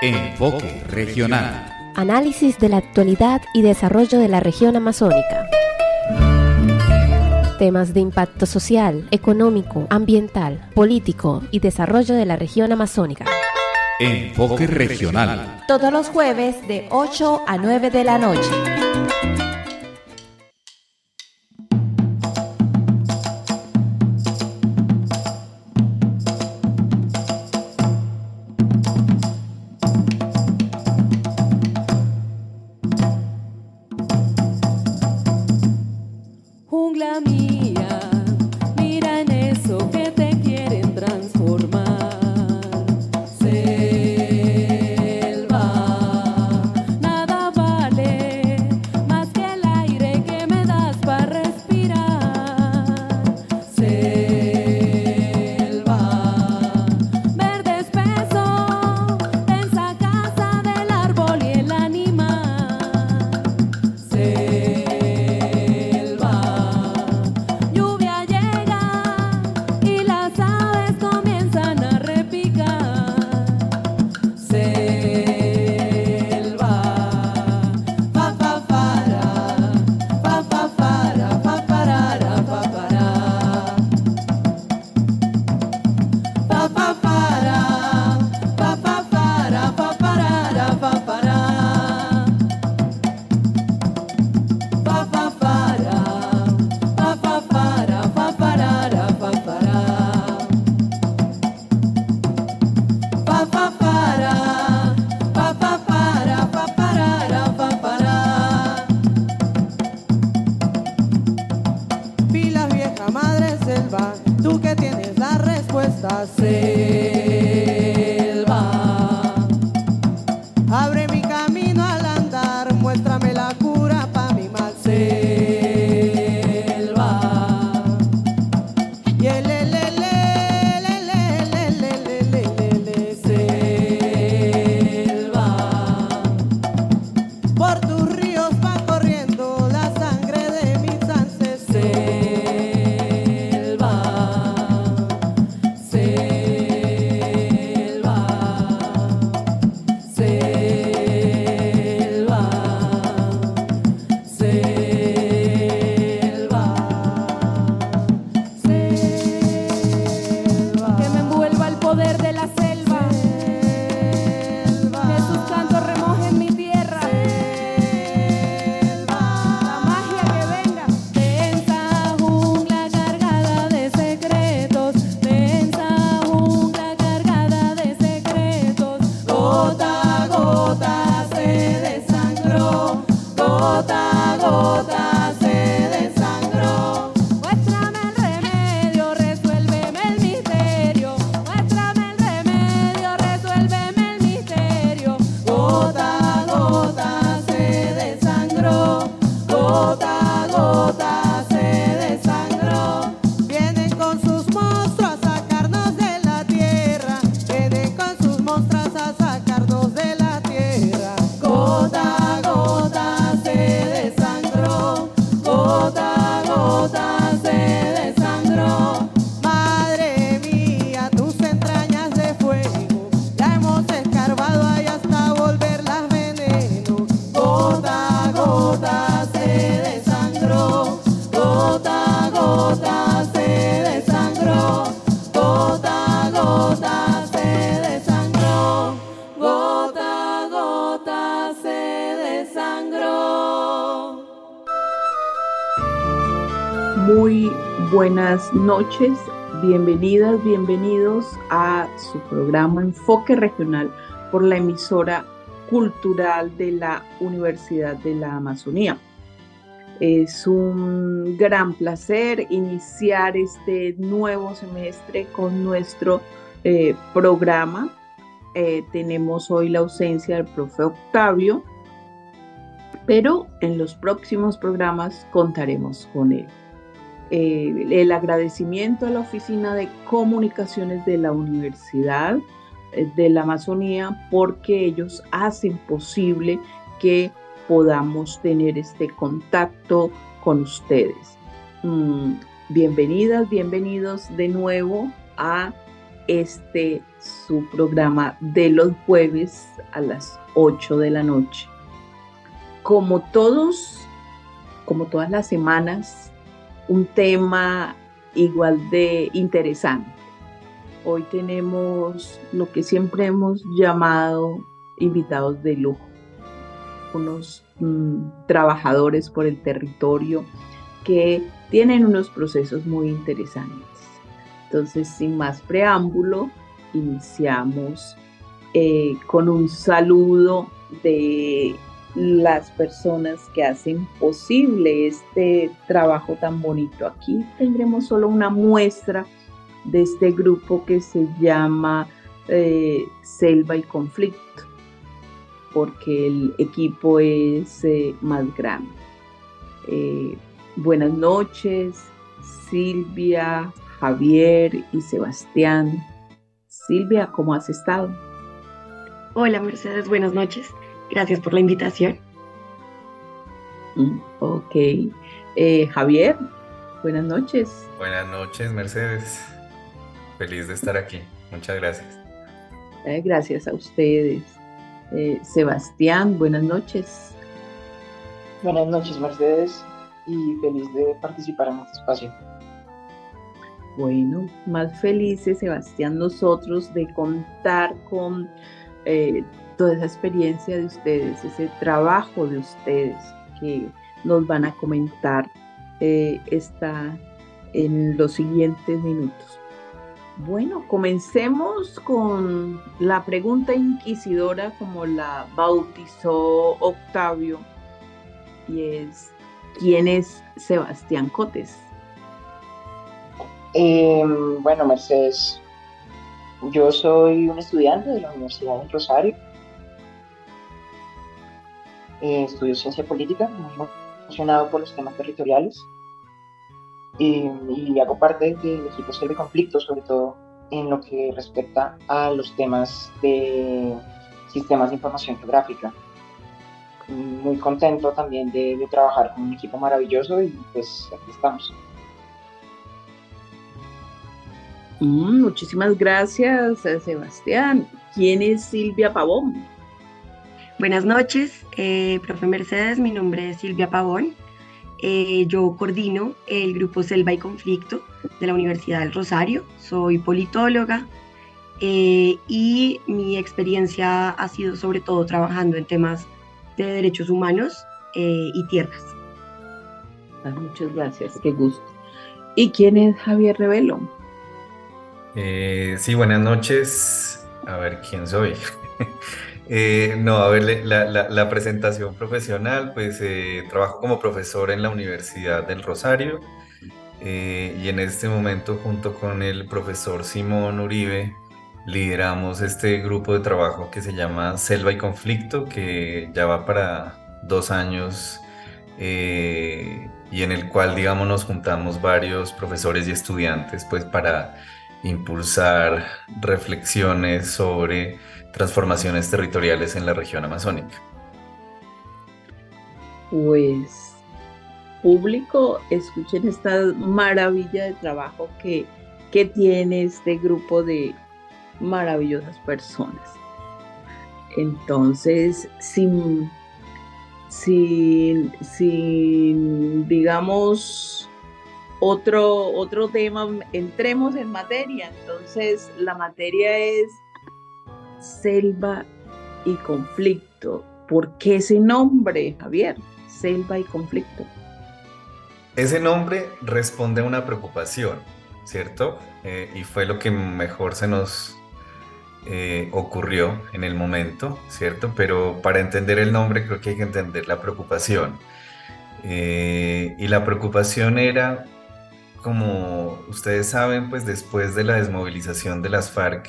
Enfoque regional. Análisis de la actualidad y desarrollo de la región amazónica. Temas de impacto social, económico, ambiental, político y desarrollo de la región amazónica. Enfoque regional. Todos los jueves de 8 a 9 de la noche. Jungla mía, mira en eso que te quieren transformar. Selva, nada vale más que el aire que me das para respirar. Selva, verde espeso, densa casa del árbol y el animal. Lluvia llega y las aves comienzan a repicar. Selva, fa fa para, fa fa para, fa parara, fa para. Fa fa para, fa fa para, fa parara, fa para. Fa fa para, fa fa para, fa parara, fa para. Fa fa para, fa fa para, fa parara, fa para. Pilas vieja madre selva, tú que tienes la respuesta. Selva, abre mi camino al andar, muéstrame la cura pa' mi mal. Selva, y el selva, por tus ríos va corriendo la sangre de mis ancestros. Selva, selva, selva, selva, selva. Que me envuelva el poder de la selva. Que sus cantos remojen mi tierra. La magia que venga. Densa jungla cargada de secretos. Densa jungla cargada de secretos. Gota a gota se desangró. Gota a gota se desangró. Muéstrame el remedio, resuélveme el misterio. Muéstrame el remedio, resuélveme el misterio. Gota a gota se desangró. Gota a gota se desangró. Vienen con sus monstruos a sacarnos de la tierra. Vienen con sus monstruos a sacarnos de la tierra. Gota a gota se desangró. Gota a gota se desangró. Madre mía, tus entrañas de fuego, la hemos escarbado ahí hasta volverlas veneno. Gota a gota se desangró. Gota a gota se desangró. Gota a gota se desangró. Gota a gota se desangró. Muy buenas noches, bienvenidas, bienvenidos a su programa Enfoque Regional por la emisora cultural de la Universidad de la Amazonía. Es un gran placer iniciar este nuevo semestre con nuestro programa. Tenemos hoy la ausencia del profe Octavio, pero en los próximos programas contaremos con él. El agradecimiento a la Oficina de Comunicaciones de la Universidad de la Amazonía, porque ellos hacen posible que podamos tener este contacto con ustedes. Bienvenidas, bienvenidos de nuevo a este su programa de los jueves a las 8 de la noche. Como todas las semanas, un tema igual de interesante. Hoy tenemos lo que siempre hemos llamado invitados de lujo, unos trabajadores por el territorio que tienen unos procesos muy interesantes. Entonces, sin más preámbulo, iniciamos con un saludo de las personas que hacen posible este trabajo tan bonito. Aquí tendremos solo una muestra de este grupo que se llama Selva y Conflicto, porque el equipo es más grande. Buenas noches, Silvia, Javier y Sebastián. Silvia, ¿cómo has estado? Hola Mercedes, buenas noches. Gracias por la invitación. Ok. Javier, buenas noches. Buenas noches, Mercedes. Feliz de estar aquí. Muchas gracias. Gracias a ustedes. Sebastián, buenas noches. Buenas noches, Mercedes, y feliz de participar en este espacio. Bueno, más felices, Sebastián, nosotros de contar con toda esa experiencia de ustedes, ese trabajo de ustedes que nos van a comentar en los siguientes minutos. Bueno, comencemos con la pregunta inquisidora, como la bautizó Octavio, y es: ¿quién es Sebastián Cotes? Bueno, Mercedes, yo soy un estudiante de la Universidad del Rosario. Estudio ciencia política, muy emocionado por los temas territoriales. Y hago parte del equipo Selva y Conflicto, sobre todo en lo que respecta a los temas de sistemas de información geográfica. Muy contento también de trabajar con un equipo maravilloso y pues aquí estamos. Muchísimas gracias, Sebastián. ¿Quién es Silvia Pavón? Buenas noches, profe Mercedes, mi nombre es Silvia Pavón. Yo coordino el grupo Selva y Conflicto de la Universidad del Rosario. Soy politóloga y mi experiencia ha sido sobre todo trabajando en temas de derechos humanos y tierras. Muchas gracias, qué gusto. ¿Y quién es Javier Revelo? Sí, buenas noches. A ver, ¿quién soy? No, a ver, la presentación profesional, pues trabajo como profesor en la Universidad del Rosario y en este momento junto con el profesor Simón Uribe lideramos este grupo de trabajo que se llama Selva y Conflicto, que ya va para 2 años y en el cual, digamos, nos juntamos varios profesores y estudiantes pues para impulsar reflexiones sobre transformaciones territoriales en la región amazónica. Pues, público, escuchen esta maravilla de trabajo que tiene este grupo de maravillosas personas. Entonces, sin digamos, otro tema, entremos en materia. Entonces, la materia es Selva y Conflicto. ¿Por qué ese nombre, Javier? Selva y Conflicto. Ese nombre responde a una preocupación, ¿cierto? Y fue lo que mejor se nos ocurrió en el momento, ¿cierto? Pero para entender el nombre creo que hay que entender la preocupación. Y la preocupación era, como ustedes saben, pues después de la desmovilización de las FARC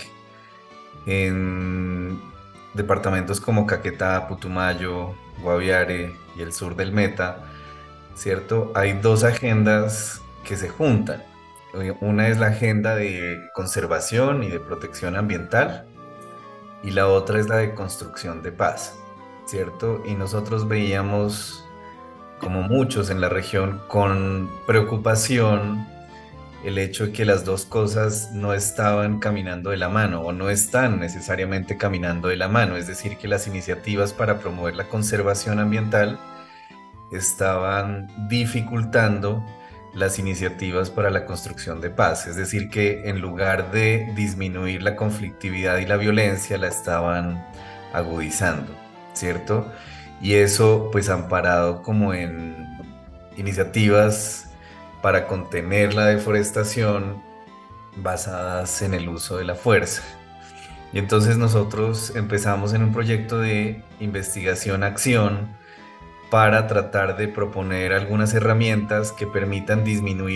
en departamentos como Caquetá, Putumayo, Guaviare y el sur del Meta, ¿cierto? Hay 2 agendas que se juntan. Una es la agenda de conservación y de protección ambiental y la otra es la de construcción de paz, ¿cierto? Y nosotros veíamos, como muchos en la región, con preocupación el hecho de que las dos cosas no estaban caminando de la mano o no están necesariamente caminando de la mano, es decir, que las iniciativas para promover la conservación ambiental estaban dificultando las iniciativas para la construcción de paz, es decir, que en lugar de disminuir la conflictividad y la violencia, la estaban agudizando, ¿cierto? Y eso pues amparado como en iniciativas para contener la deforestación basadas en el uso de la fuerza. Y entonces nosotros empezamos en un proyecto de investigación-acción para tratar de proponer algunas herramientas que permitan disminuir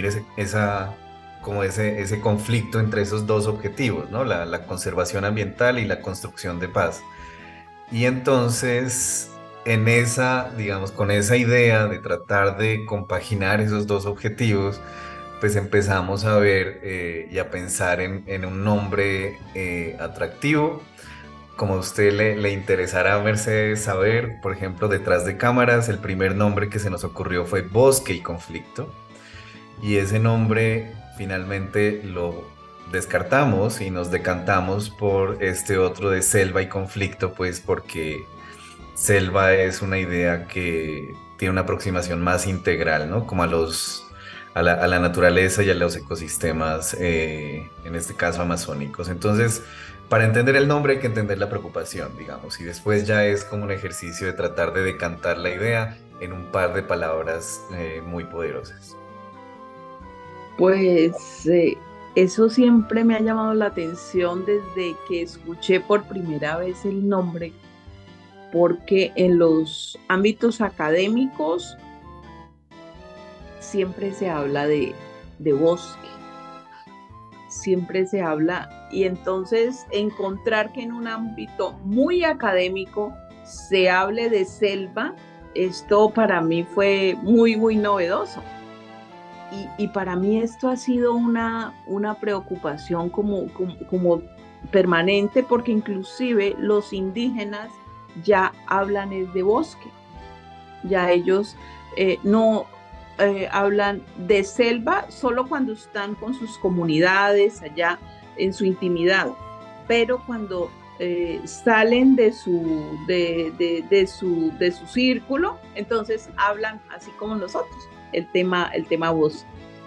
ese conflicto entre esos dos objetivos, ¿no? La conservación ambiental y la construcción de paz. Y entonces, digamos, con esa idea de tratar de compaginar esos dos objetivos, pues empezamos a ver y a pensar en un nombre atractivo. Como a usted le interesará, a Mercedes, saber, por ejemplo, detrás de cámaras, el primer nombre que se nos ocurrió fue Bosque y Conflicto. Y ese nombre finalmente lo descartamos y nos decantamos por este otro de Selva y Conflicto, pues porque selva es una idea que tiene una aproximación más integral, ¿no? Como a la naturaleza y a los ecosistemas, en este caso amazónicos. Entonces, para entender el nombre hay que entender la preocupación, digamos, y después ya es como un ejercicio de tratar de decantar la idea en un par de palabras muy poderosas. Pues eso siempre me ha llamado la atención desde que escuché por primera vez el nombre, porque en los ámbitos académicos siempre se habla de bosque, siempre se habla, y entonces encontrar que en un ámbito muy académico se hable de selva, esto para mí fue muy, muy novedoso. Y para mí esto ha sido una preocupación como permanente, porque inclusive los indígenas ya hablan de bosque, ya ellos no hablan de selva solo cuando están con sus comunidades allá en su intimidad, pero cuando salen de su círculo, entonces hablan así como nosotros, el tema bosque.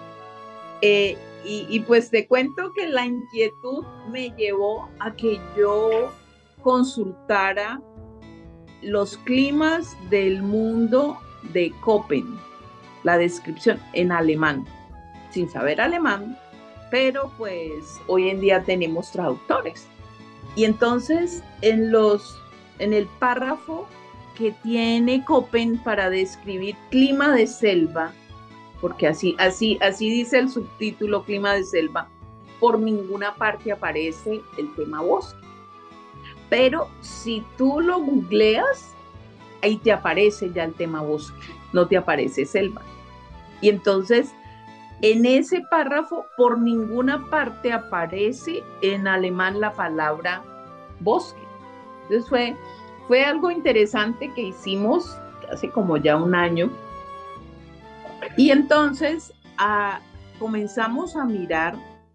Y pues te cuento que la inquietud me llevó a que yo consultara los climas del mundo de Köppen, la descripción en alemán, sin saber alemán, pero pues hoy en día tenemos traductores. Y entonces en el párrafo que tiene Köppen para describir clima de selva, porque así dice el subtítulo, clima de selva, por ninguna parte aparece el tema bosque. Pero si tú lo googleas, ahí te aparece ya el tema bosque, no te aparece selva. Y entonces, en ese párrafo, por ninguna parte aparece en alemán la palabra bosque. Entonces fue algo interesante que hicimos hace como ya un año. Y entonces comenzamos a mirar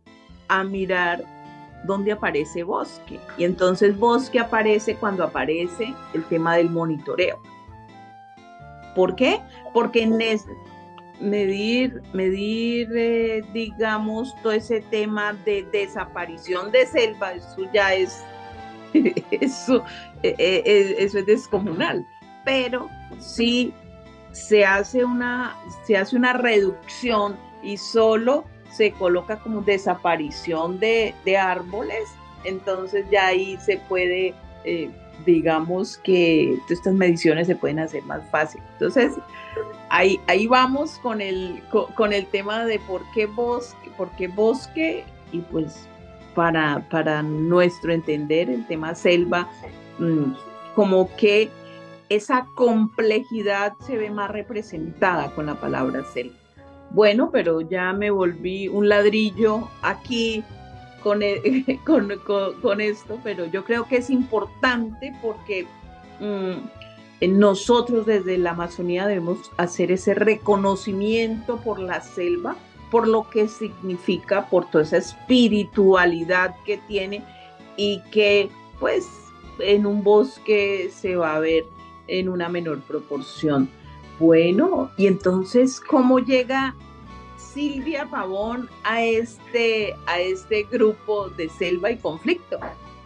dónde aparece bosque. Y entonces bosque aparece cuando aparece el tema del monitoreo. ¿Por qué? Porque medir, digamos, todo ese tema de desaparición de selva, eso ya es, eso es descomunal. Pero sí se hace una reducción y solo se coloca como desaparición de árboles, entonces ya ahí se puede, digamos que estas mediciones se pueden hacer más fácil. Entonces, ahí vamos con el tema de por qué bosque, y pues para nuestro entender el tema selva, como que esa complejidad se ve más representada con la palabra selva. Bueno, pero ya me volví un ladrillo aquí con esto, pero yo creo que es importante porque nosotros desde la Amazonía debemos hacer ese reconocimiento por la selva, por lo que significa, por toda esa espiritualidad que tiene y que pues en un bosque se va a ver en una menor proporción. Bueno, y entonces, ¿cómo llega Silvia Pavón a este grupo de Selva y Conflicto?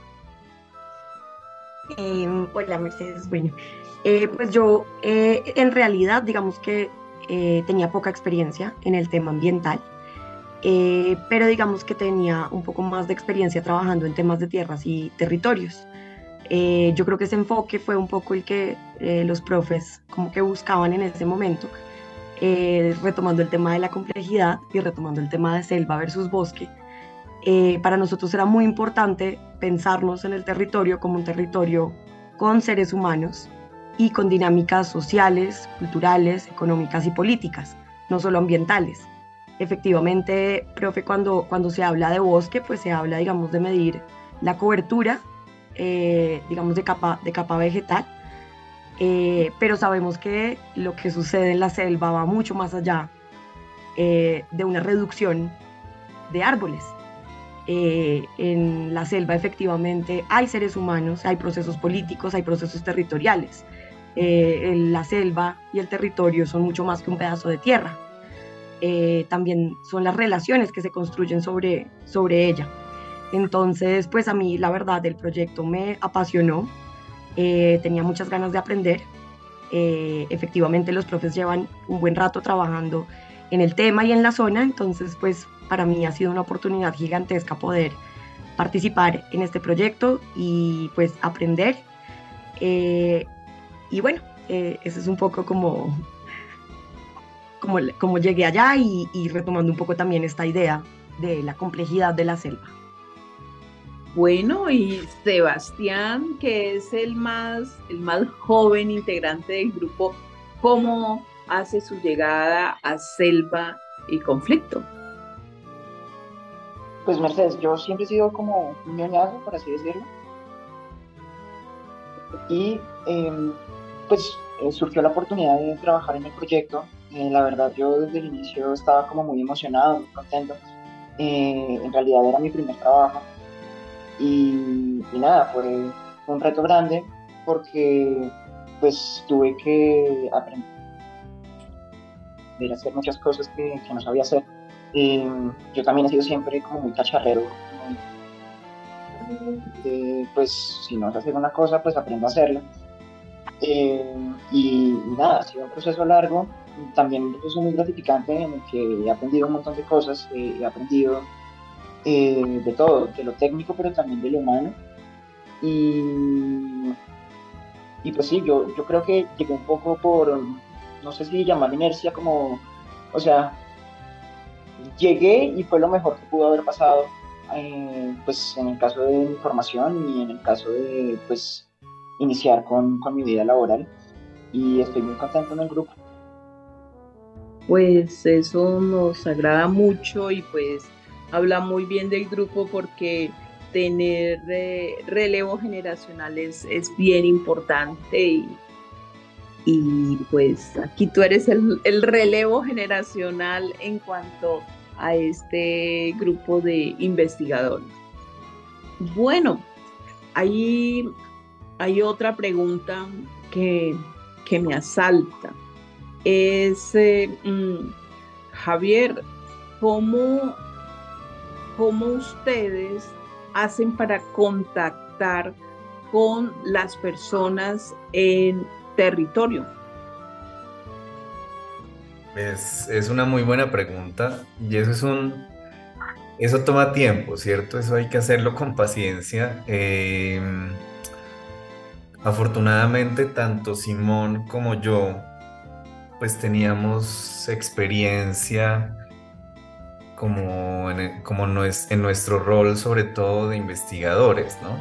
Hola Mercedes, bueno, pues yo en realidad digamos que tenía poca experiencia en el tema ambiental, pero digamos que tenía un poco más de experiencia trabajando en temas de tierras y territorios. Yo creo que ese enfoque fue un poco el que los profes como que buscaban en ese momento, retomando el tema de la complejidad y retomando el tema de selva versus bosque. Para nosotros era muy importante pensarnos en el territorio como un territorio con seres humanos y con dinámicas sociales, culturales, económicas y políticas, no solo ambientales. Efectivamente, profe, cuando se habla de bosque, pues se habla, digamos, de medir la cobertura, digamos, de capa vegetal, pero sabemos que lo que sucede en la selva va mucho más allá de una reducción de árboles. En la selva efectivamente hay seres humanos, hay procesos políticos, hay procesos territoriales. La selva y el territorio son mucho más que un pedazo de tierra. También son las relaciones que se construyen sobre ella. Entonces, pues a mí la verdad el proyecto me apasionó, tenía muchas ganas de aprender. Efectivamente los profes llevan un buen rato trabajando en el tema y en la zona, entonces pues para mí ha sido una oportunidad gigantesca poder participar en este proyecto y pues aprender. Y bueno, eso es un poco como llegué allá y retomando un poco también esta idea de la complejidad de la selva. Bueno, y Sebastián, que es el más joven integrante del grupo, ¿cómo hace su llegada a Selva y Conflicto? Pues Mercedes, yo siempre he sido como un ñoñazo, por así decirlo. Y pues surgió la oportunidad de trabajar en el proyecto. La verdad, yo desde el inicio estaba como muy emocionado, muy contento. En realidad era mi primer trabajo. Y nada, fue un reto grande porque pues tuve que aprender a hacer muchas cosas que no sabía hacer. Yo también he sido siempre como muy cacharrero, pues si no sé hacer una cosa, pues aprendo a hacerla. Y nada, ha sido un proceso largo, también un proceso muy gratificante en el que he aprendido un montón de cosas, he aprendido de todo, de lo técnico, pero también de lo humano. Y pues sí, yo creo que llegué un poco por, no sé si llamar inercia, como, o sea, llegué y fue lo mejor que pudo haber pasado, pues en el caso de mi formación y en el caso de, pues, iniciar con mi vida laboral. Y estoy muy contento en el grupo. Pues eso nos agrada mucho y pues habla muy bien del grupo porque tener relevo generacional es bien importante y pues aquí tú eres el relevo generacional en cuanto a este grupo de investigadores. Bueno, hay otra pregunta que me asalta. Es, Javier, ¿cómo ustedes hacen para contactar con las personas en territorio? Es una muy buena pregunta y eso toma tiempo, ¿cierto? Eso hay que hacerlo con paciencia. Afortunadamente, tanto Simón como yo, pues teníamos experiencia como no es, en nuestro rol, sobre todo de investigadores, ¿no?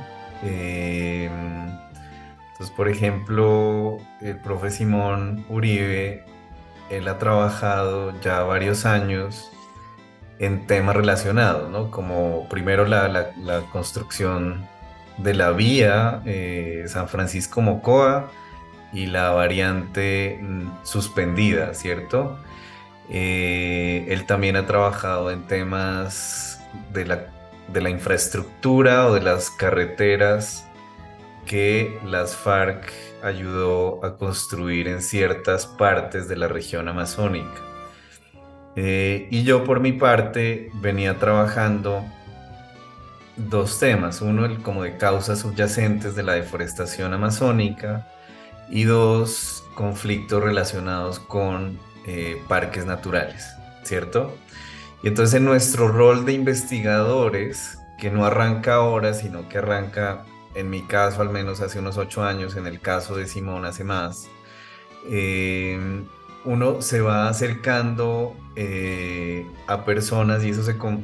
Entonces, por ejemplo, el profe Simón Uribe, él ha trabajado ya varios años en temas relacionados, ¿no? Como primero la construcción de la vía San Francisco-Mocoa y la variante suspendida, ¿cierto? Él también ha trabajado en temas de la infraestructura o de las carreteras que las FARC ayudó a construir en ciertas partes de la región amazónica. Y yo por mi parte venía trabajando dos temas, uno el como de causas subyacentes de la deforestación amazónica y dos conflictos relacionados con parques naturales, ¿cierto? Y entonces en nuestro rol de investigadores, que no arranca ahora, sino que arranca, en mi caso al menos hace unos 8 años, en el caso de Simón hace más, eh, uno se va acercando a personas y eso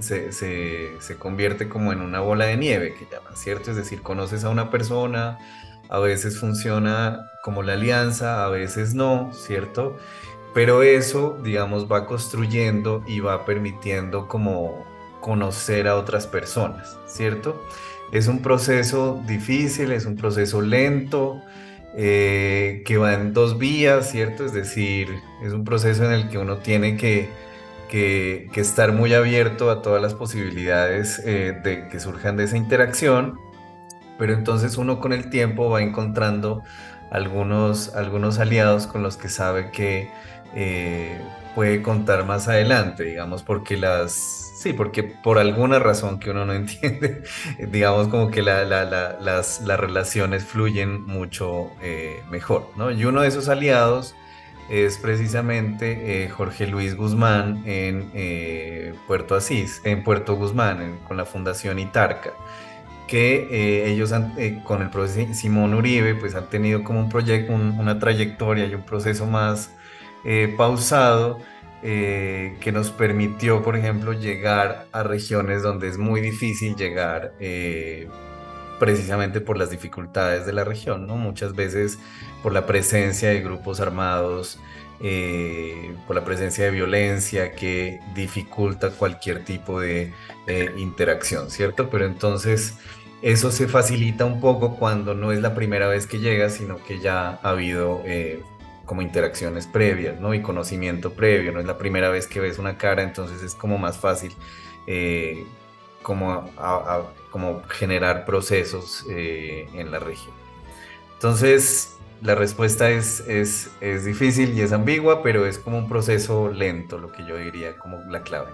se convierte como en una bola de nieve, que llaman, ¿cierto? Es decir, conoces a una persona, a veces funciona como la alianza, a veces no, ¿cierto? Pero eso, digamos, va construyendo y va permitiendo como conocer a otras personas, ¿cierto? Es un proceso difícil, es un proceso lento, que va en dos vías, ¿cierto? Es decir, es un proceso en el que uno tiene que estar muy abierto a todas las posibilidades que surjan de esa interacción, pero entonces uno con el tiempo va encontrando algunos aliados con los que sabe que eh, puede contar más adelante, digamos, sí, porque por alguna razón que uno no entiende, digamos como que las relaciones fluyen mucho mejor, ¿no? Y uno de esos aliados es precisamente Jorge Luis Guzmán en Puerto Asís, en Puerto Guzmán, con la Fundación Itarca, que con el profesor Simón Uribe pues han tenido como un proyecto, una trayectoria y un proceso más pausado, que nos permitió, por ejemplo, llegar a regiones donde es muy difícil llegar, precisamente por las dificultades de la región, ¿no? Muchas veces por la presencia de grupos armados, por la presencia de violencia que dificulta cualquier tipo de interacción, ¿cierto? Pero entonces eso se facilita un poco cuando no es la primera vez que llega, sino que ya ha habido como interacciones previas, ¿no? Y conocimiento previo, no es la primera vez que ves una cara, entonces es como más fácil eh, como generar procesos en la región. Entonces, la respuesta es difícil y es ambigua, pero es como un proceso lento, lo que yo diría como la clave.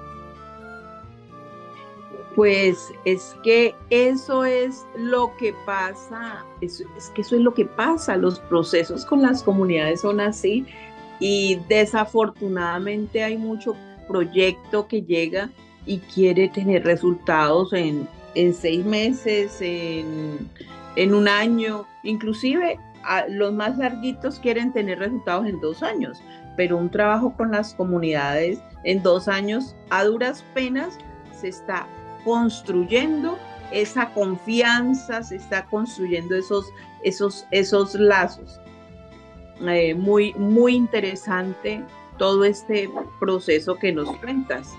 Pues es que eso es lo que pasa, es que eso es lo que pasa, los procesos con las comunidades son así y desafortunadamente hay mucho proyecto que llega y quiere tener resultados en 6 meses, en un año, inclusive los más larguitos quieren tener resultados en 2 años, pero un trabajo con las comunidades en 2 años a duras penas se está construyendo esa confianza, se está construyendo esos lazos. Muy, muy interesante todo este proceso que nos cuentas.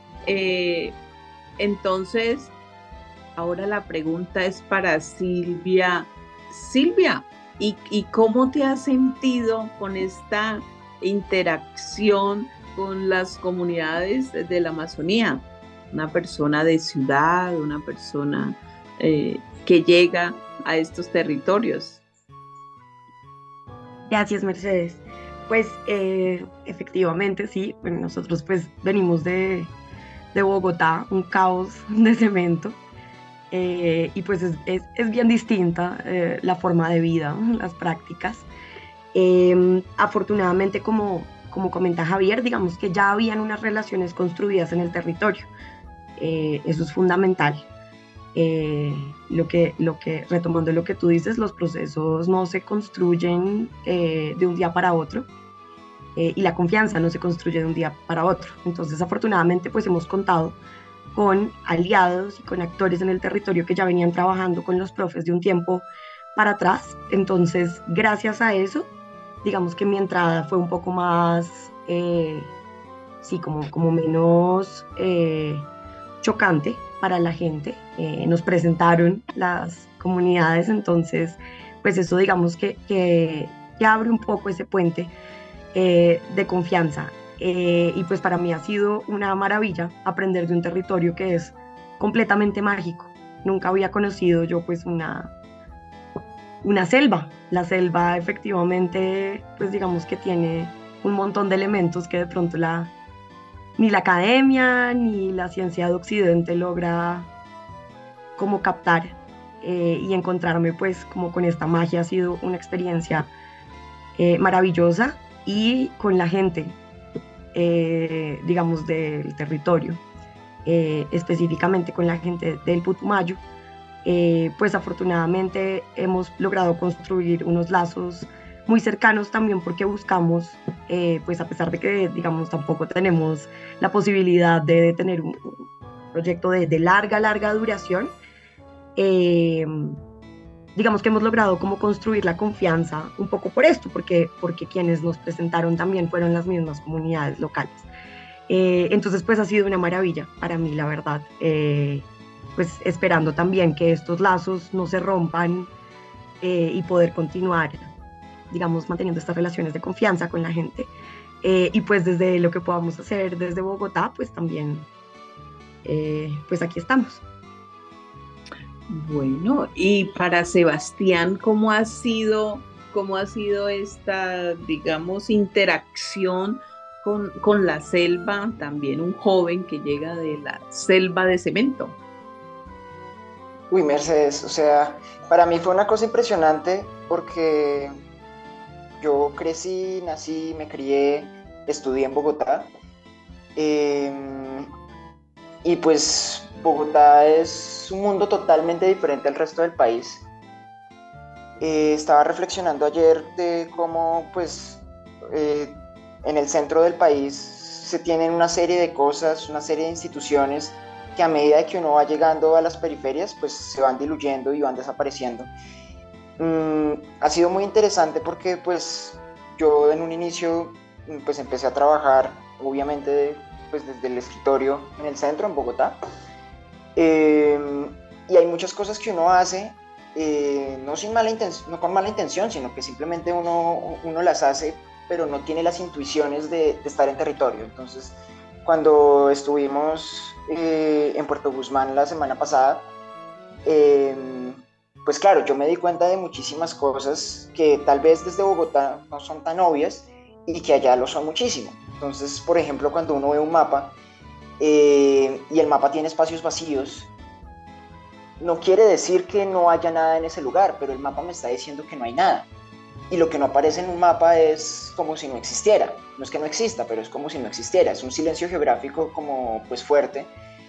Entonces, ahora la pregunta es para Silvia. Silvia, ¿y cómo te has sentido con esta interacción con las comunidades de la Amazonía? Una persona de ciudad, una persona que llega a estos territorios. Gracias, Mercedes. Pues efectivamente, sí, bueno, nosotros pues venimos de Bogotá, un caos de cemento, y pues es bien distinta la forma de vida, las prácticas. Afortunadamente, como comenta Javier, digamos que ya habían unas relaciones construidas en el territorio. Eso es fundamental. Retomando lo que tú dices, los procesos no se construyen de un día para otro, y la confianza no se construye de un día para otro. Entonces, afortunadamente, pues hemos contado con aliados y con actores en el territorio que ya venían trabajando con los profes de un tiempo para atrás. Entonces, gracias a eso, digamos que mi entrada fue un poco más, sí, como menos chocante para la gente. Nos presentaron las comunidades, entonces pues eso digamos que abre un poco ese puente de confianza. y pues para mí ha sido una maravilla aprender de un territorio que es completamente mágico. Nunca había conocido yo pues una selva. La selva efectivamente pues digamos que tiene un montón de elementos que de pronto ni la academia ni la ciencia de Occidente logra como captar, y encontrarme pues como con esta magia ha sido una experiencia maravillosa, y con la gente digamos del territorio, específicamente con la gente del Putumayo, pues afortunadamente hemos logrado construir unos lazos muy cercanos también, porque buscamos, pues a pesar de que digamos tampoco tenemos la posibilidad de tener un proyecto de larga duración, digamos que hemos logrado como construir la confianza un poco por esto, porque quienes nos presentaron también fueron las mismas comunidades locales. Entonces pues ha sido una maravilla para mí, la verdad, pues esperando también que estos lazos no se rompan, y poder continuar, digamos, manteniendo estas relaciones de confianza con la gente, y pues desde lo que podamos hacer desde Bogotá, pues también, pues aquí estamos. Bueno, y para Sebastián, ¿cómo ha sido esta, digamos, interacción con la selva? También un joven que llega de la selva de cemento. Uy, Mercedes, o sea, para mí fue una cosa impresionante porque yo crecí, nací, me crié, estudié en Bogotá, y pues Bogotá es un mundo totalmente diferente al resto del país. Estaba reflexionando ayer de cómo pues en el centro del país se tienen una serie de cosas, una serie de instituciones que a medida que uno va llegando a las periferias pues se van diluyendo y van desapareciendo. Ha sido muy interesante porque pues yo en un inicio pues empecé a trabajar obviamente pues desde el escritorio en el centro, en Bogotá, y hay muchas cosas que uno hace no con mala intención, sino que simplemente uno las hace, pero no tiene las intuiciones de estar en territorio. Entonces, cuando estuvimos en Puerto Guzmán la semana pasada, pues claro, yo me di cuenta de muchísimas cosas que tal vez desde Bogotá no son tan obvias y que allá lo son muchísimo. Entonces, por ejemplo, cuando uno ve un mapa y el mapa tiene espacios vacíos, no quiere decir que no haya nada en ese lugar, pero el mapa me está diciendo que no hay nada. Y lo que no aparece en un mapa es como si no existiera. No es que no exista, pero es como si no existiera. Es un silencio geográfico como pues fuerte,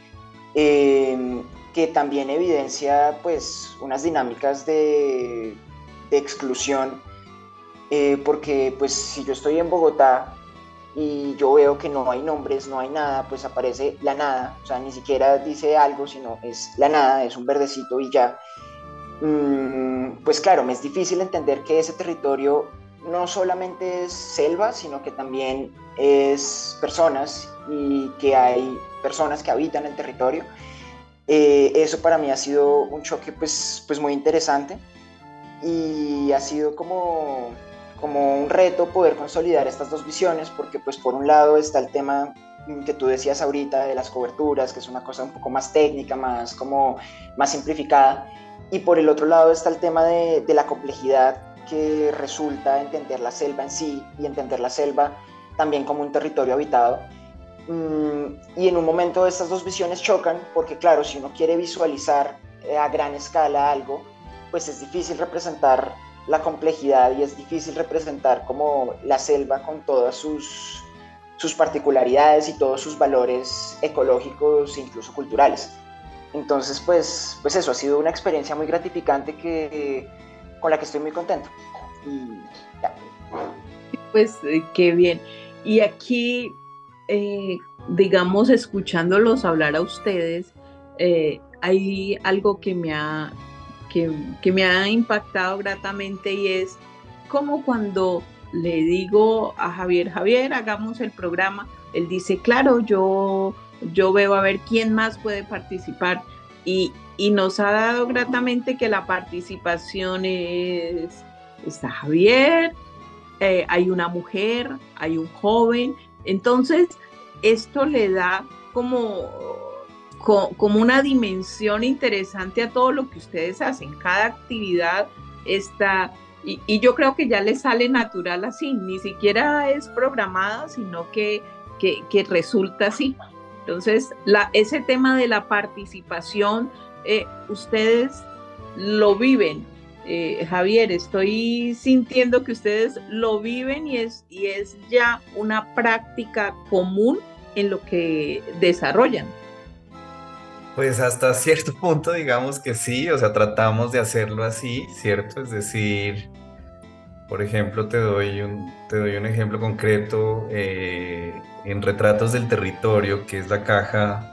que también evidencia pues unas dinámicas de exclusión, porque pues si yo estoy en Bogotá y yo veo que no hay nombres, no hay nada, pues aparece la nada, o sea, ni siquiera dice algo, sino es la nada, es un verdecito y ya. Pues claro, me es difícil entender que ese territorio no solamente es selva, sino que también es personas y que hay personas que habitan el territorio. Eso para mí ha sido un choque pues muy interesante, y ha sido como un reto poder consolidar estas dos visiones, porque pues por un lado está el tema que tú decías ahorita de las coberturas, que es una cosa un poco más técnica, más simplificada, y por el otro lado está el tema de la complejidad que resulta entender la selva en sí y entender la selva también como un territorio habitado. Y en un momento estas dos visiones chocan, porque claro, si uno quiere visualizar a gran escala algo, pues es difícil representar la complejidad y es difícil representar como la selva con todas sus particularidades y todos sus valores ecológicos e incluso culturales. Entonces pues eso ha sido una experiencia muy gratificante con la que estoy muy contento. Y ya. Pues qué bien. Y aquí, digamos, escuchándolos hablar a ustedes, hay algo que me ha impactado gratamente, y es como cuando le digo a Javier, hagamos el programa, él dice, claro, yo veo a ver quién más puede participar, y nos ha dado gratamente que la participación está Javier, hay una mujer, hay un joven, Entonces, esto le da como una dimensión interesante a todo lo que ustedes hacen. Cada actividad está, y yo creo que ya les sale natural así, ni siquiera es programada, sino que resulta así. Entonces, ese tema de la participación, ustedes lo viven. Javier, estoy sintiendo que ustedes lo viven y es ya una práctica común en lo que desarrollan. Pues hasta cierto punto digamos que sí, o sea, tratamos de hacerlo así, ¿cierto? Es decir, por ejemplo, te doy un ejemplo concreto en Retratos del Territorio, que es la caja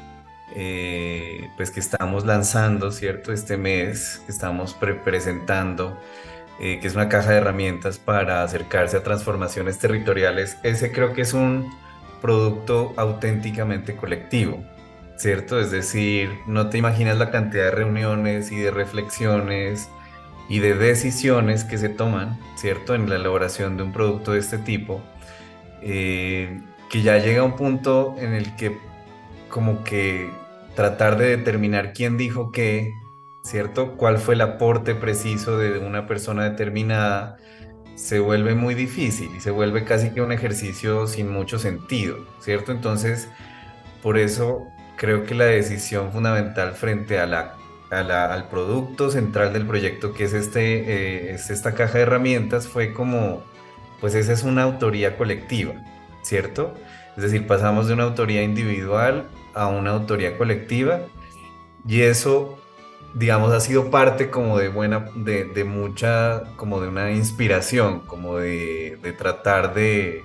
pues que estamos lanzando, ¿cierto? Este mes que estamos presentando, que es una caja de herramientas para acercarse a transformaciones territoriales. Ese creo que es un producto auténticamente colectivo, ¿cierto? Es decir, no te imaginas la cantidad de reuniones y de reflexiones y de decisiones que se toman, ¿cierto? En la elaboración de un producto de este tipo, que ya llega a un punto en el que como que tratar de determinar quién dijo qué, ¿cierto? ¿Cuál fue el aporte preciso de una persona determinada? Se vuelve muy difícil y se vuelve casi que un ejercicio sin mucho sentido, ¿cierto? Entonces, por eso creo que la decisión fundamental frente al producto central del proyecto, que es esta caja de herramientas, fue como, pues esa es una autoría colectiva, ¿cierto? Es decir, pasamos de una autoría individual a una autoría colectiva, y eso, digamos, ha sido parte como de mucha, como de una inspiración, como de tratar de,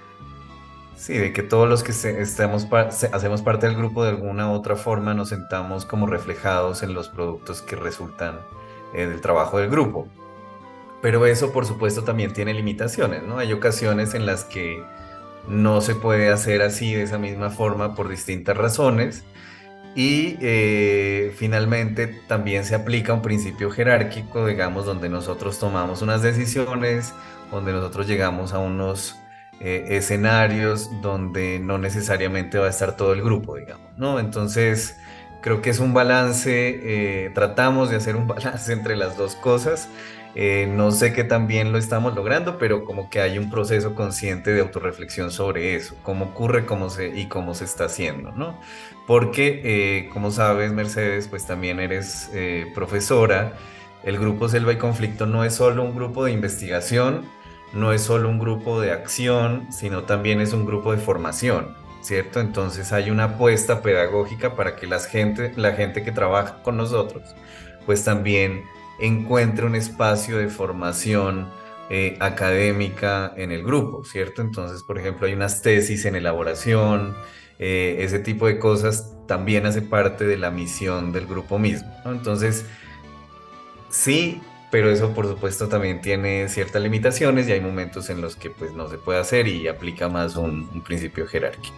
sí, de que todos los que hacemos parte del grupo de alguna u otra forma nos sentamos como reflejados en los productos que resultan del trabajo del grupo. Pero eso, por supuesto, también tiene limitaciones, ¿no? Hay ocasiones en las que no se puede hacer así de esa misma forma por distintas razones, y finalmente también se aplica un principio jerárquico, digamos, donde nosotros tomamos unas decisiones, donde nosotros llegamos a unos escenarios donde no necesariamente va a estar todo el grupo, digamos, ¿no? Entonces, creo que es un balance, tratamos de hacer un balance entre las dos cosas. No sé qué tan bien lo estamos logrando, pero como que hay un proceso consciente de autorreflexión sobre eso, cómo ocurre, cómo se está haciendo, ¿no? Porque, como sabes, Mercedes, pues también eres profesora. El grupo Selva y Conflicto no es solo un grupo de investigación, no es solo un grupo de acción, sino también es un grupo de formación, ¿cierto? Entonces hay una apuesta pedagógica para que la gente que trabaja con nosotros, pues también encuentre un espacio de formación académica en el grupo, ¿cierto? Entonces, por ejemplo, hay unas tesis en elaboración, ese tipo de cosas también hace parte de la misión del grupo mismo, ¿no? Entonces, sí, pero eso por supuesto también tiene ciertas limitaciones, y hay momentos en los que pues no se puede hacer y aplica más un principio jerárquico.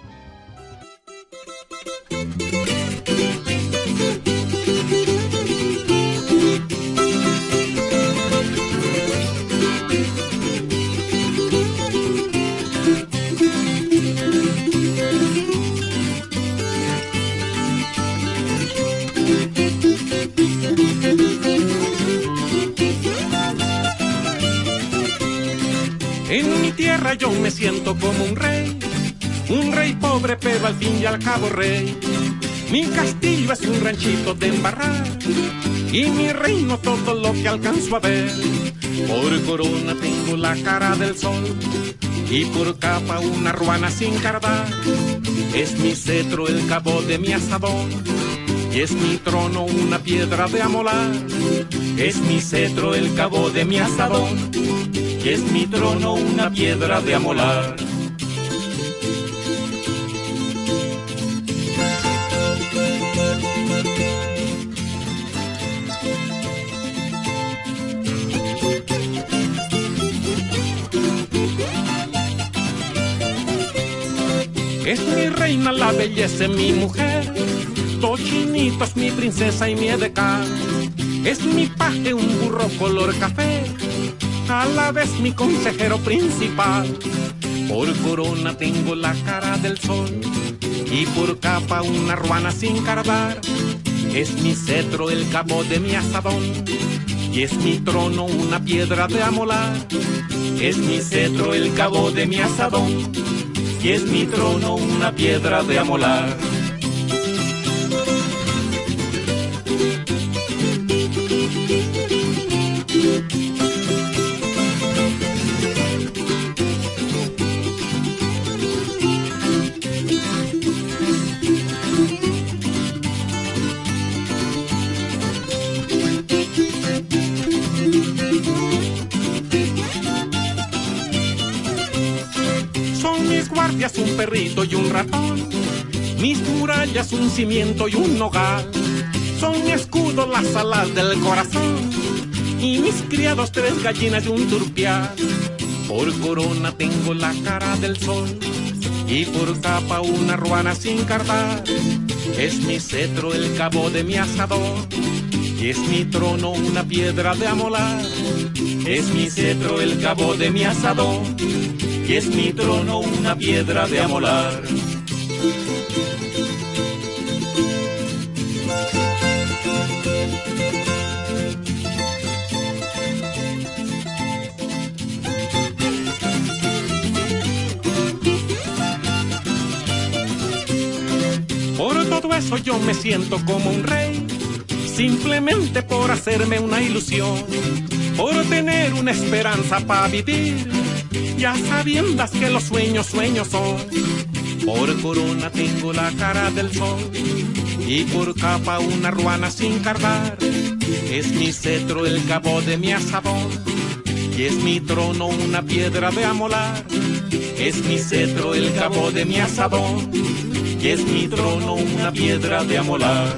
En mi tierra yo me siento como un rey pobre pero al fin y al cabo rey. Mi castillo es un ranchito de embarrar y mi reino todo lo que alcanzo a ver. Por corona tengo la cara del sol y por capa una ruana sin cardar. Es mi cetro el cabo de mi asadón y es mi trono una piedra de amolar. Es mi cetro el cabo de mi asadón y es mi trono una piedra de amolar. Es mi reina, la belleza es mi mujer, Tochinito es mi princesa y mi edecán. Es mi paje un burro color café, a la vez mi consejero principal. Por corona tengo la cara del sol y por capa una ruana sin cardar. Es mi cetro el cabo de mi asadón y es mi trono una piedra de amolar. Es mi cetro el cabo de mi asadón y es mi trono una piedra de amolar. Un perrito y un ratón, mis murallas un cimiento y un nogal, son mi escudo las alas del corazón y mis criados 3 gallinas y un turpial. Por corona tengo la cara del sol y por capa una ruana sin cardar. Es mi cetro el cabo de mi asador y es mi trono una piedra de amolar. Es mi cetro el cabo de mi asador y es mi trono una piedra de amolar. Por todo eso yo me siento como un rey, simplemente por hacerme una ilusión, por tener una esperanza para vivir, ya sabiendas que los sueños son. Por corona tengo la cara del sol y por capa una ruana sin cardar. Es mi cetro el cabo de mi asadón y es mi trono una piedra de amolar. Es mi cetro el cabo de mi asadón y es mi trono una piedra de amolar.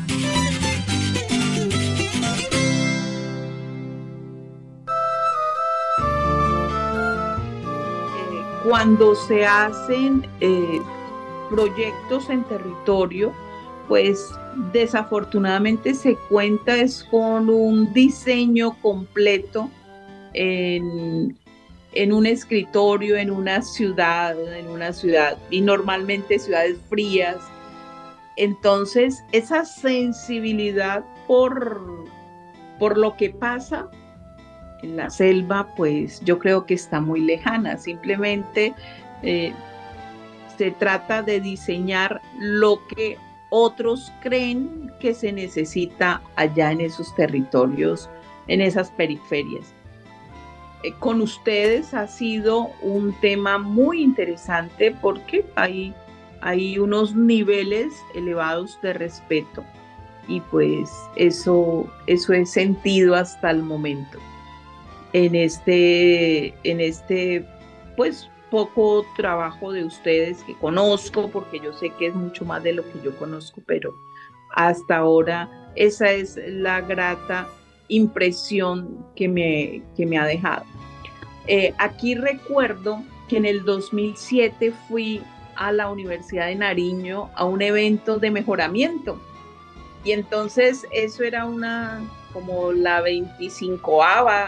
Cuando se hacen proyectos en territorio, pues desafortunadamente se cuenta es con un diseño completo en un escritorio, en una ciudad, y normalmente ciudades frías. Entonces, esa sensibilidad por lo que pasa en la selva, pues yo creo que está muy lejana. Simplemente se trata de diseñar lo que otros creen que se necesita allá en esos territorios, en esas periferias. Con ustedes ha sido un tema muy interesante porque hay unos niveles elevados de respeto y pues eso he sentido hasta el momento. En este pues poco trabajo de ustedes que conozco, porque yo sé que es mucho más de lo que yo conozco, pero hasta ahora esa es la grata impresión que me ha dejado. Aquí recuerdo que en el 2007 fui a la Universidad de Nariño a un evento de mejoramiento y entonces eso era como la 25ª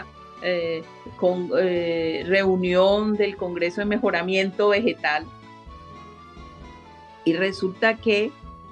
reunión del Congreso de Mejoramiento Vegetal y resulta que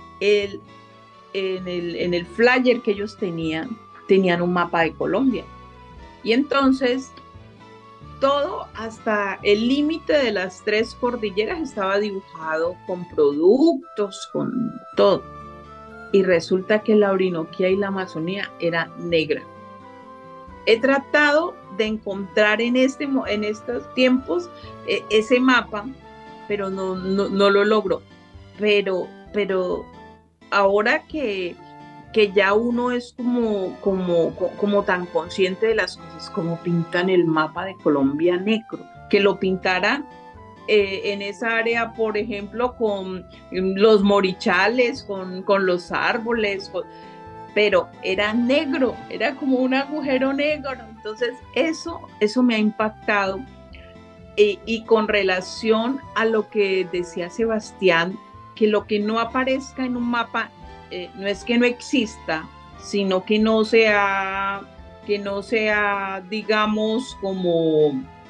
en el flyer que ellos tenían un mapa de Colombia y entonces todo hasta el límite de las 3 cordilleras estaba dibujado con productos, con todo y resulta que la Orinoquía y la Amazonía era negra. He tratado de encontrar en estos tiempos ese mapa, pero no lo logro. Pero ahora que ya uno es como tan consciente de las cosas, como pintan el mapa de Colombia negro, que lo pintaran en esa área, por ejemplo, con los morichales, con los árboles, pero era negro, era como un agujero negro. Entonces eso me ha impactado. Y con relación a lo que decía Sebastián, que lo que no aparezca en un mapa no es que no exista, sino que no sea digamos, como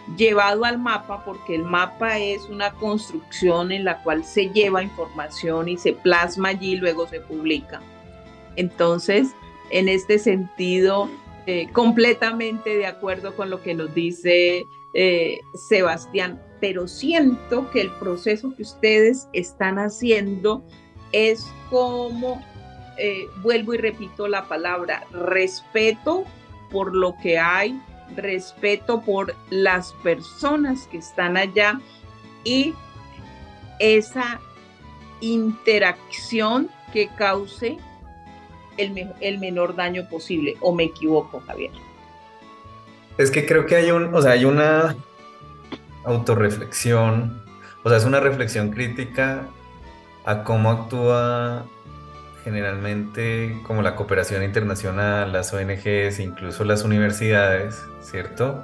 llevado al mapa, porque el mapa es una construcción en la cual se lleva información y se plasma allí y luego se publica. Entonces, en este sentido, completamente de acuerdo con lo que nos dice Sebastián, pero siento que el proceso que ustedes están haciendo es como, vuelvo y repito la palabra, respeto por lo que hay, respeto por las personas que están allá y esa interacción que cause el menor daño posible. ¿O me equivoco, Javier? Es que creo que hay una autorreflexión, o sea, es una reflexión crítica a cómo actúa generalmente como la cooperación internacional, las ONGs, incluso las universidades, ¿cierto?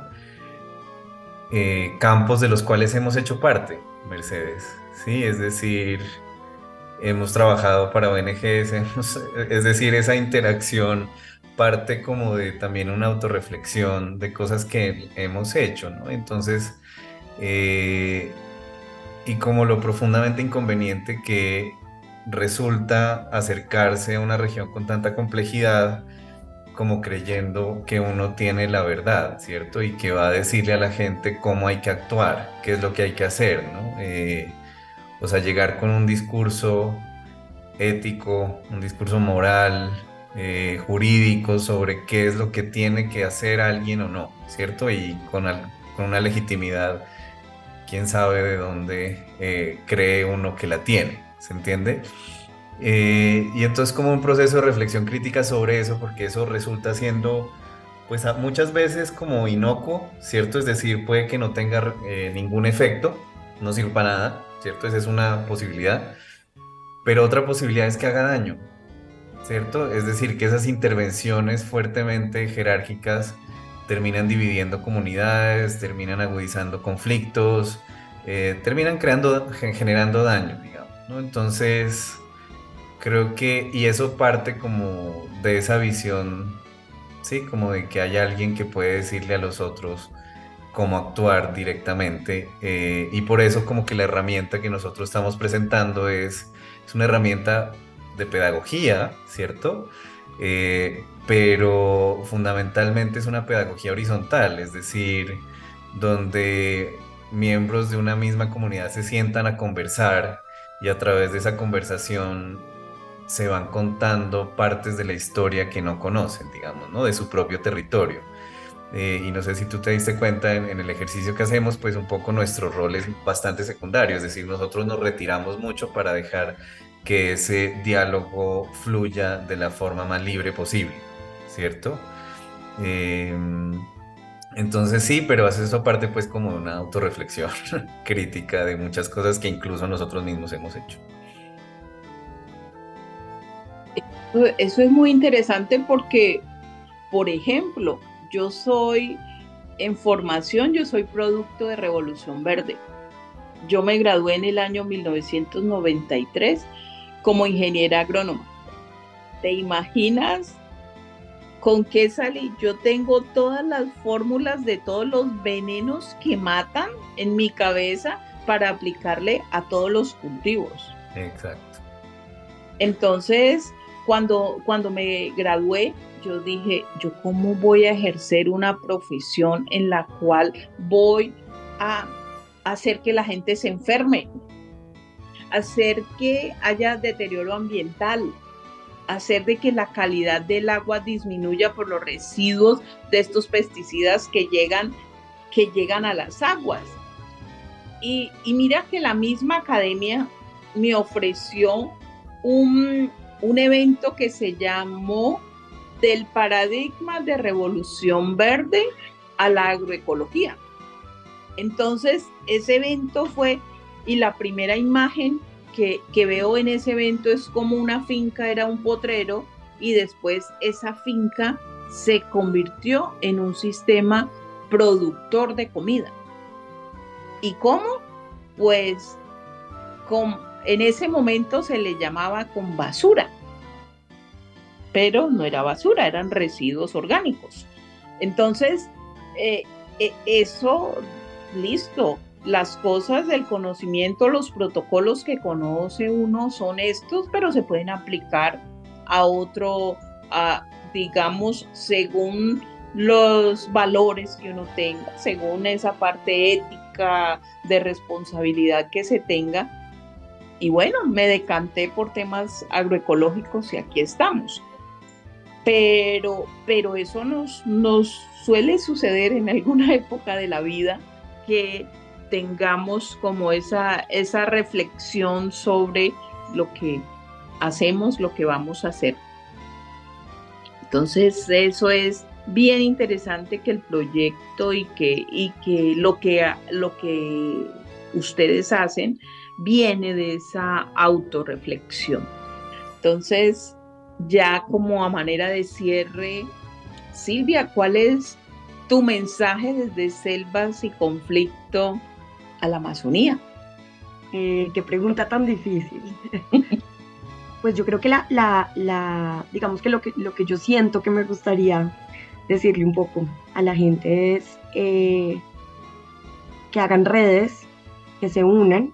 Campos de los cuales hemos hecho parte, Mercedes, ¿sí? Es decir, hemos trabajado para ONGs, es decir, esa interacción parte como de también una autorreflexión de cosas que hemos hecho, ¿no? Entonces, y como lo profundamente inconveniente que resulta acercarse a una región con tanta complejidad, como creyendo que uno tiene la verdad, ¿cierto? Y que va a decirle a la gente cómo hay que actuar, qué es lo que hay que hacer, ¿no? O sea, llegar con un discurso ético, un discurso moral, jurídico sobre qué es lo que tiene que hacer alguien o no, ¿cierto? Y con una legitimidad, quién sabe de dónde cree uno que la tiene, ¿se entiende? Y entonces como un proceso de reflexión crítica sobre eso, porque eso resulta siendo, pues muchas veces como inocuo, ¿cierto? Es decir, puede que no tenga ningún efecto, no sirva para nada, ¿cierto? Esa es una posibilidad, pero otra posibilidad es que haga daño, ¿cierto? Es decir, que esas intervenciones fuertemente jerárquicas terminan dividiendo comunidades, terminan agudizando conflictos, terminan generando daño, digamos, ¿no? Entonces, creo que, y eso parte como de esa visión, sí, como de que hay alguien que puede decirle a los otros cómo actuar directamente, y por eso como que la herramienta que nosotros estamos presentando es una herramienta de pedagogía, ¿cierto? Pero fundamentalmente es una pedagogía horizontal, es decir, donde miembros de una misma comunidad se sientan a conversar y a través de esa conversación se van contando partes de la historia que no conocen, digamos, ¿no? De su propio territorio. Y no sé si tú te diste cuenta en el ejercicio que hacemos, pues un poco nuestro rol es bastante secundario, es decir, nosotros nos retiramos mucho para dejar que ese diálogo fluya de la forma más libre posible, ¿cierto? Entonces sí, pero hace eso parte pues como una autorreflexión crítica de muchas cosas que incluso nosotros mismos hemos hecho. Eso es muy interesante porque, por ejemplo, yo soy producto de Revolución Verde. Yo me gradué en el año 1993 como ingeniera agrónoma. ¿Te imaginas con qué salí? Yo tengo todas las fórmulas de todos los venenos que matan en mi cabeza para aplicarle a todos los cultivos. Exacto. Entonces, cuando me gradué, yo dije, ¿yo cómo voy a ejercer una profesión en la cual voy a hacer que la gente se enferme, hacer que haya deterioro ambiental, hacer de que la calidad del agua disminuya por los residuos de estos pesticidas que llegan a las aguas? Y mira que la misma academia me ofreció un evento que se llamó Del paradigma de Revolución Verde a la agroecología. Entonces, ese evento fue, y la primera imagen que veo en ese evento es como una finca era un potrero, y después esa finca se convirtió en un sistema productor de comida. ¿Y cómo? Pues en ese momento se le llamaba con basura, pero no era basura, eran residuos orgánicos. Entonces, eso listo, las cosas del conocimiento, los protocolos que conoce uno son estos, pero se pueden aplicar a otro, digamos, según los valores que uno tenga, según esa parte ética de responsabilidad que se tenga. Y bueno, me decanté por temas agroecológicos y aquí estamos. Pero eso nos suele suceder en alguna época de la vida, que tengamos como esa reflexión sobre lo que hacemos, lo que vamos a hacer. Entonces eso es bien interesante, que el proyecto y que lo que ustedes hacen viene de esa autorreflexión. Entonces, ya como a manera de cierre, Silvia, ¿cuál es tu mensaje desde Selvas y Conflicto a la Amazonía? Qué pregunta tan difícil. Pues yo creo que digamos que lo que yo siento que me gustaría decirle un poco a la gente es que hagan redes, que se unan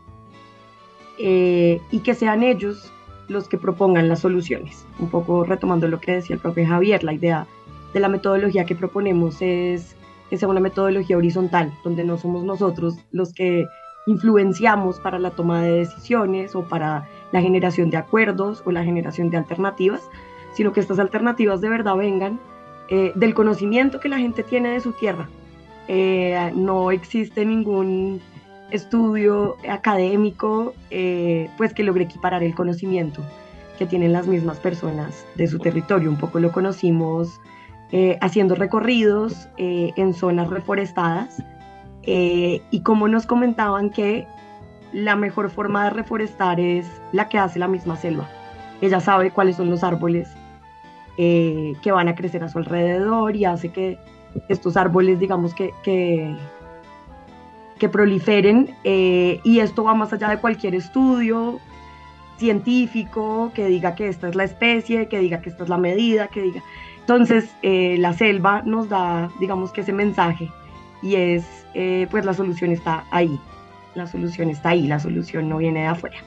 y que sean ellos los que propongan las soluciones. Un poco retomando lo que decía el profe Javier, la idea de la metodología que proponemos es que sea una metodología horizontal, donde no somos nosotros los que influenciamos para la toma de decisiones o para la generación de acuerdos o la generación de alternativas, sino que estas alternativas de verdad vengan del conocimiento que la gente tiene de su tierra. No existe ningún estudio académico pues que logre equiparar el conocimiento que tienen las mismas personas de su territorio. Un poco lo conocimos haciendo recorridos en zonas reforestadas y como nos comentaban que la mejor forma de reforestar es la que hace la misma selva. Ella sabe cuáles son los árboles que van a crecer a su alrededor y hace que estos árboles, digamos, que proliferen, y esto va más allá de cualquier estudio científico que diga que esta es la especie, que diga que esta es la medida, que diga. Entonces la selva nos da, digamos, que ese mensaje, y es pues la solución está ahí, la solución no viene de afuera.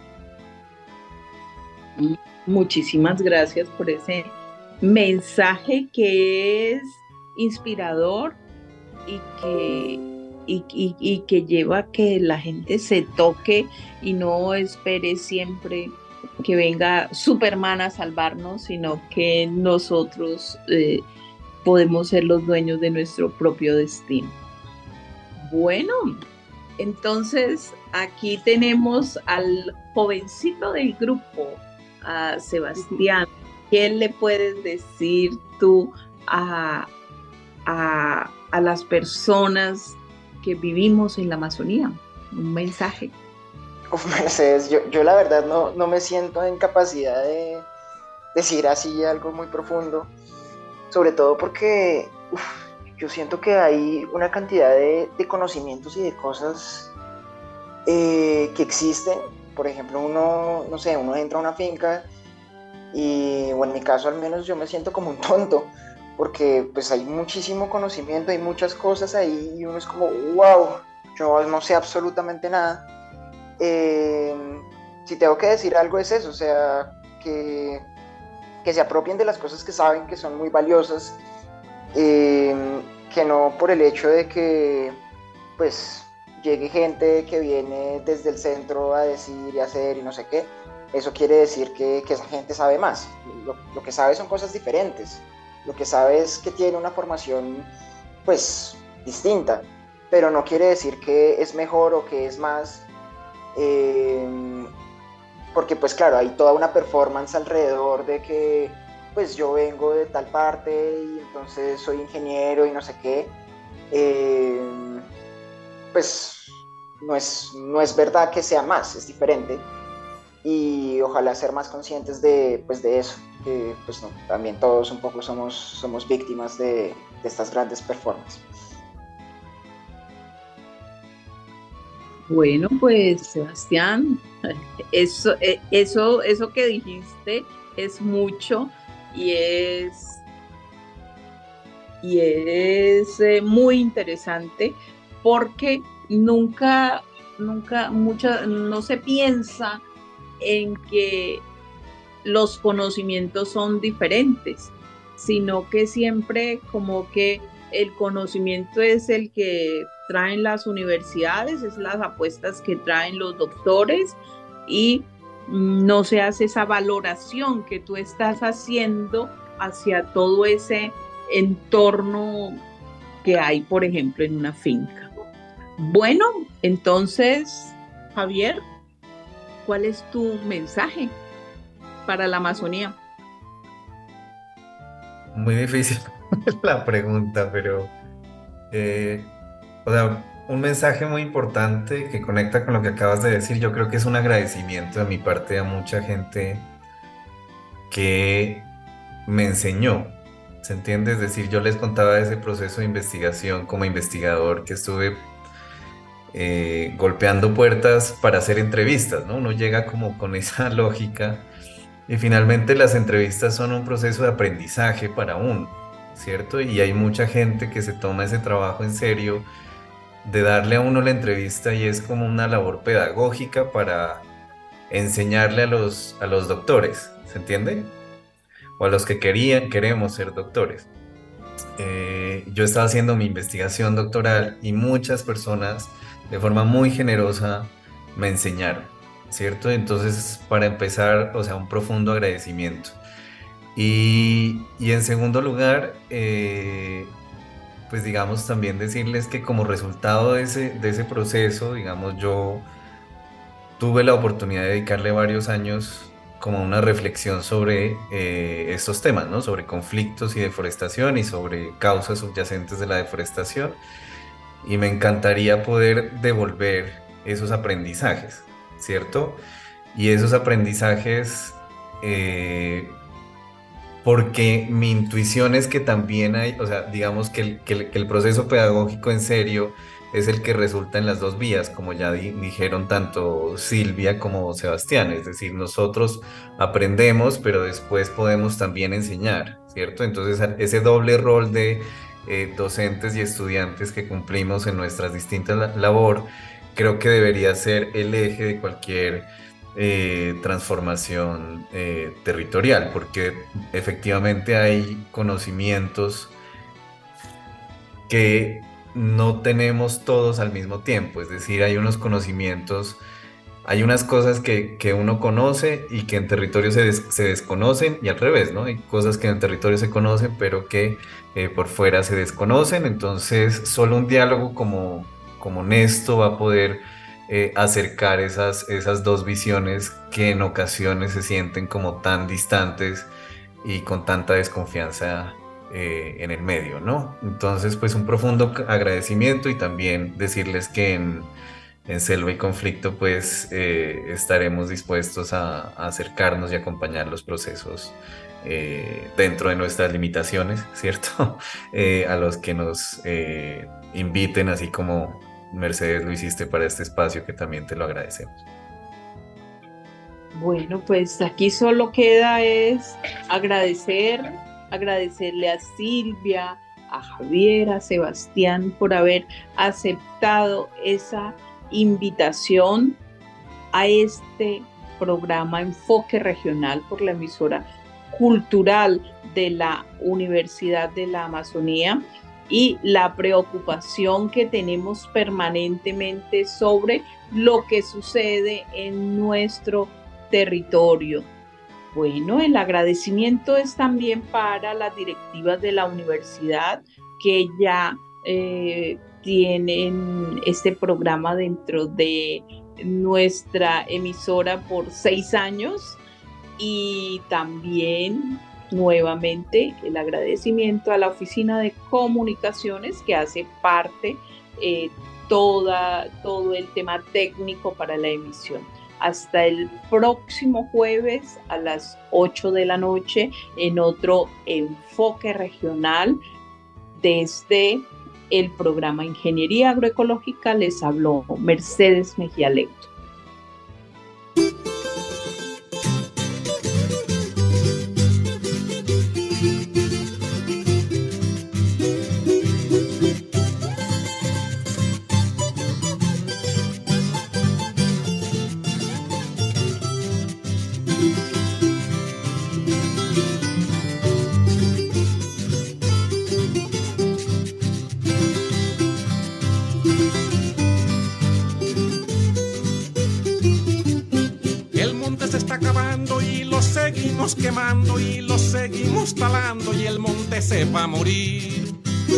Muchísimas gracias por ese mensaje que es inspirador y que lleva a que la gente se toque y no espere siempre que venga Superman a salvarnos, sino que nosotros podemos ser los dueños de nuestro propio destino. Bueno, entonces aquí tenemos al jovencito del grupo, a Sebastián. ¿Qué le puedes decir tú a las personas que vivimos en la Amazonía? Un mensaje. Mercedes, yo la verdad no me siento en capacidad de decir así algo muy profundo, sobre todo porque yo siento que hay una cantidad de conocimientos y de cosas que existen. Por ejemplo, uno entra a una finca y, o en mi caso al menos, yo me siento como un tonto, porque pues hay muchísimo conocimiento, hay muchas cosas ahí y uno es como, wow, yo no sé absolutamente nada. Si tengo que decir algo es eso, o sea, que se apropien de las cosas que saben que son muy valiosas, que no por el hecho de que pues llegue gente que viene desde el centro a decir y hacer y no sé qué, eso quiere decir que esa gente sabe más. Lo que sabe son cosas diferentes, lo que sabe es que tiene una formación pues distinta, pero no quiere decir que es mejor o que es más, porque pues claro, hay toda una performance alrededor de que pues yo vengo de tal parte y entonces soy ingeniero y no sé qué. Pues no es verdad que sea más, es diferente, y ojalá ser más conscientes de eso, que pues no, también todos un poco somos víctimas de estas grandes performances. Bueno, pues Sebastián, eso que dijiste es mucho y es muy interesante, porque no se piensa en que los conocimientos son diferentes, sino que siempre como que el conocimiento es el que traen las universidades, es las apuestas que traen los doctores, y no se hace esa valoración que tú estás haciendo hacia todo ese entorno que hay, por ejemplo, en una finca. Bueno, entonces, Javier, ¿cuál es tu mensaje para la Amazonía? Muy difícil la pregunta, pero o sea, un mensaje muy importante que conecta con lo que acabas de decir. Yo creo que es un agradecimiento de mi parte a mucha gente que me enseñó, ¿se entiende? Es decir, yo les contaba de ese proceso de investigación como investigador que estuve golpeando puertas para hacer entrevistas, ¿no? Uno llega como con esa lógica y finalmente las entrevistas son un proceso de aprendizaje para uno, ¿cierto? Y hay mucha gente que se toma ese trabajo en serio de darle a uno la entrevista y es como una labor pedagógica para enseñarle a los doctores, ¿se entiende? O a los que queremos ser doctores. Yo estaba haciendo mi investigación doctoral y muchas personas de forma muy generosa me enseñaron, ¿cierto? Entonces, para empezar, o sea, un profundo agradecimiento. Y en segundo lugar, pues digamos también decirles que como resultado de ese proceso, digamos, yo tuve la oportunidad de dedicarle varios años como a una reflexión sobre estos temas, ¿no? Sobre conflictos y deforestación y sobre causas subyacentes de la deforestación. Y me encantaría poder devolver esos aprendizajes, ¿cierto? Y esos aprendizajes, porque mi intuición es que también hay, o sea, digamos que el proceso pedagógico en serio es el que resulta en las dos vías, como ya dijeron tanto Silvia como Sebastián, es decir, nosotros aprendemos, pero después podemos también enseñar, ¿cierto? Entonces, ese doble rol de docentes y estudiantes que cumplimos en nuestras distintas labor, creo que debería ser el eje de cualquier transformación territorial, porque efectivamente hay conocimientos que no tenemos todos al mismo tiempo, es decir, hay unos conocimientos, hay unas cosas que uno conoce y que en territorio se desconocen y al revés, ¿no? Hay cosas que en el territorio se conocen pero que por fuera se desconocen, entonces solo un diálogo como honesto va a poder acercar esas dos visiones que en ocasiones se sienten como tan distantes y con tanta desconfianza en el medio, ¿no? Entonces, pues un profundo agradecimiento y también decirles que en Selva y Conflicto, pues estaremos dispuestos a acercarnos y acompañar los procesos dentro de nuestras limitaciones, ¿cierto? A los que nos inviten, así como Mercedes lo hiciste para este espacio, que también te lo agradecemos. Bueno, pues aquí solo queda es agradecerle a Silvia, a Javier, a Sebastián por haber aceptado esa invitación a este programa Enfoque Regional por la emisora cultural de la Universidad de la Amazonía y la preocupación que tenemos permanentemente sobre lo que sucede en nuestro territorio. Bueno, el agradecimiento es también para las directivas de la universidad que ya tienen este programa dentro de nuestra emisora por 6 años y también nuevamente el agradecimiento a la Oficina de Comunicaciones que hace parte todo el tema técnico para la emisión. Hasta el próximo jueves a las 8 de la noche en otro Enfoque Regional desde el programa Ingeniería Agroecológica. Les habló Mercedes Mejía Leute. seguimos quemando y lo seguimos talando y el monte se va a morir.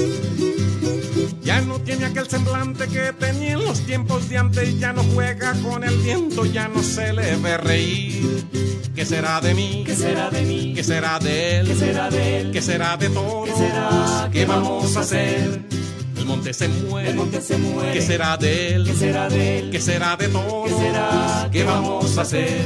Ya no tiene aquel semblante que tenía en los tiempos de antes, ya no juega con el viento, ya no se le ve reír. ¿Qué será de mí? ¿Qué será de mí? ¿Qué será de él? ¿Qué será de él? ¿Qué será de todos? ¿Qué será? ¿Qué vamos a hacer? El monte se muere. El monte se muere. ¿Qué será de él? ¿Qué será de él? ¿Qué será de todos? ¿Qué será? ¿Qué vamos a hacer?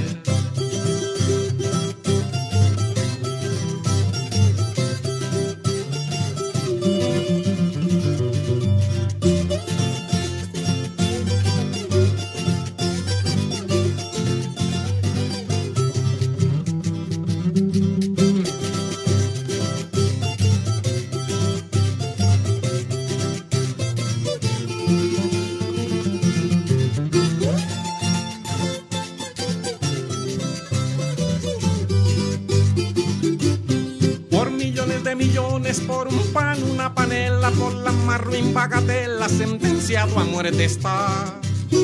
Millones por un pan, una panela, por la más ruin bagatela, sentenciado a muerte está.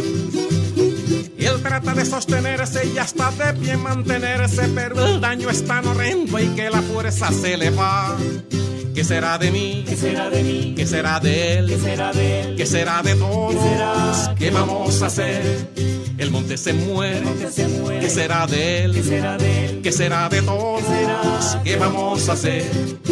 Y él trata de sostenerse y hasta de pie mantenerse, pero el daño es tan horrendo y que la fuerza se le va. ¿Qué será de mí? ¿Qué será de mí? ¿Qué será de él? ¿Qué será de él? ¿Qué será de todos? ¿Qué será? ¿Qué vamos a hacer? El monte se muere. El monte se muere. ¿Qué será de él? ¿Qué será de él? ¿Qué será de todos? ¿Qué será? ¿Qué vamos a hacer?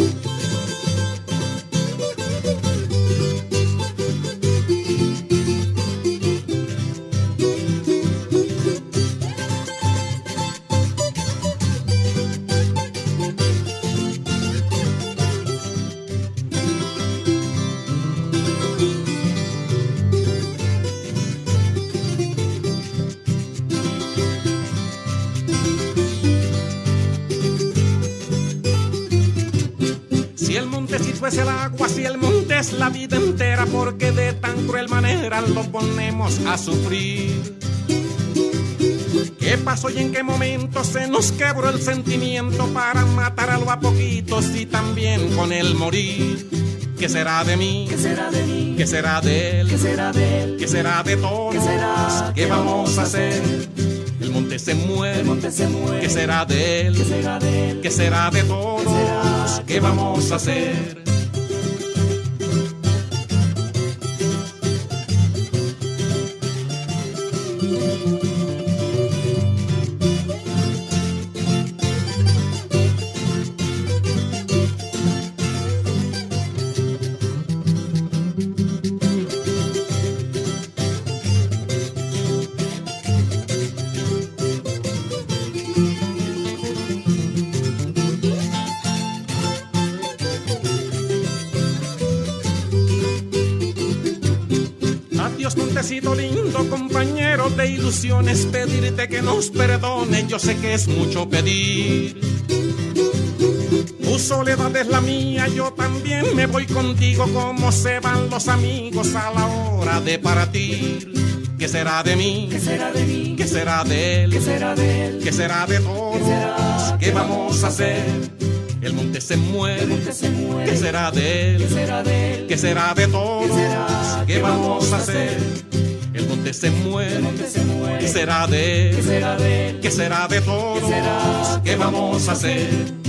Es el agua, si el monte es la vida entera, porque de tan cruel manera lo ponemos a sufrir. ¿Qué pasó y en qué momento se nos quebró el sentimiento para matarlo a poquitos y también con él morir? ¿Qué será de mí? ¿Qué será de mí? ¿Qué será de él? ¿Qué será de él? ¿Qué será de todos? ¿Qué será? ¿Qué vamos a hacer? El monte se muere. El monte se muere. ¿Qué será de él? ¿Qué será de él? ¿Qué será de todos? ¿Qué será? ¿Qué vamos a hacer? Montecito lindo, compañero de ilusiones, pedirte que nos perdone, yo sé que es mucho pedir. Tu soledad es la mía, yo también me voy contigo, como se van los amigos a la hora de partir. ¿Qué será de mí? ¿Qué será de mí? ¿Qué será de él? ¿Qué será de él? ¿Qué será de todos? ¿Qué será? ¿Qué vamos a hacer? El monte se muere. El monte se muere. ¿Qué será de él? ¿Qué será de él? ¿Qué será de todos? ¿Qué será? ¿Qué vamos a hacer? El monte se muere. El monte se muere. ¿Qué será de él? ¿Qué será de él? ¿Qué será de todos? ¿Qué será? ¿Qué vamos a hacer?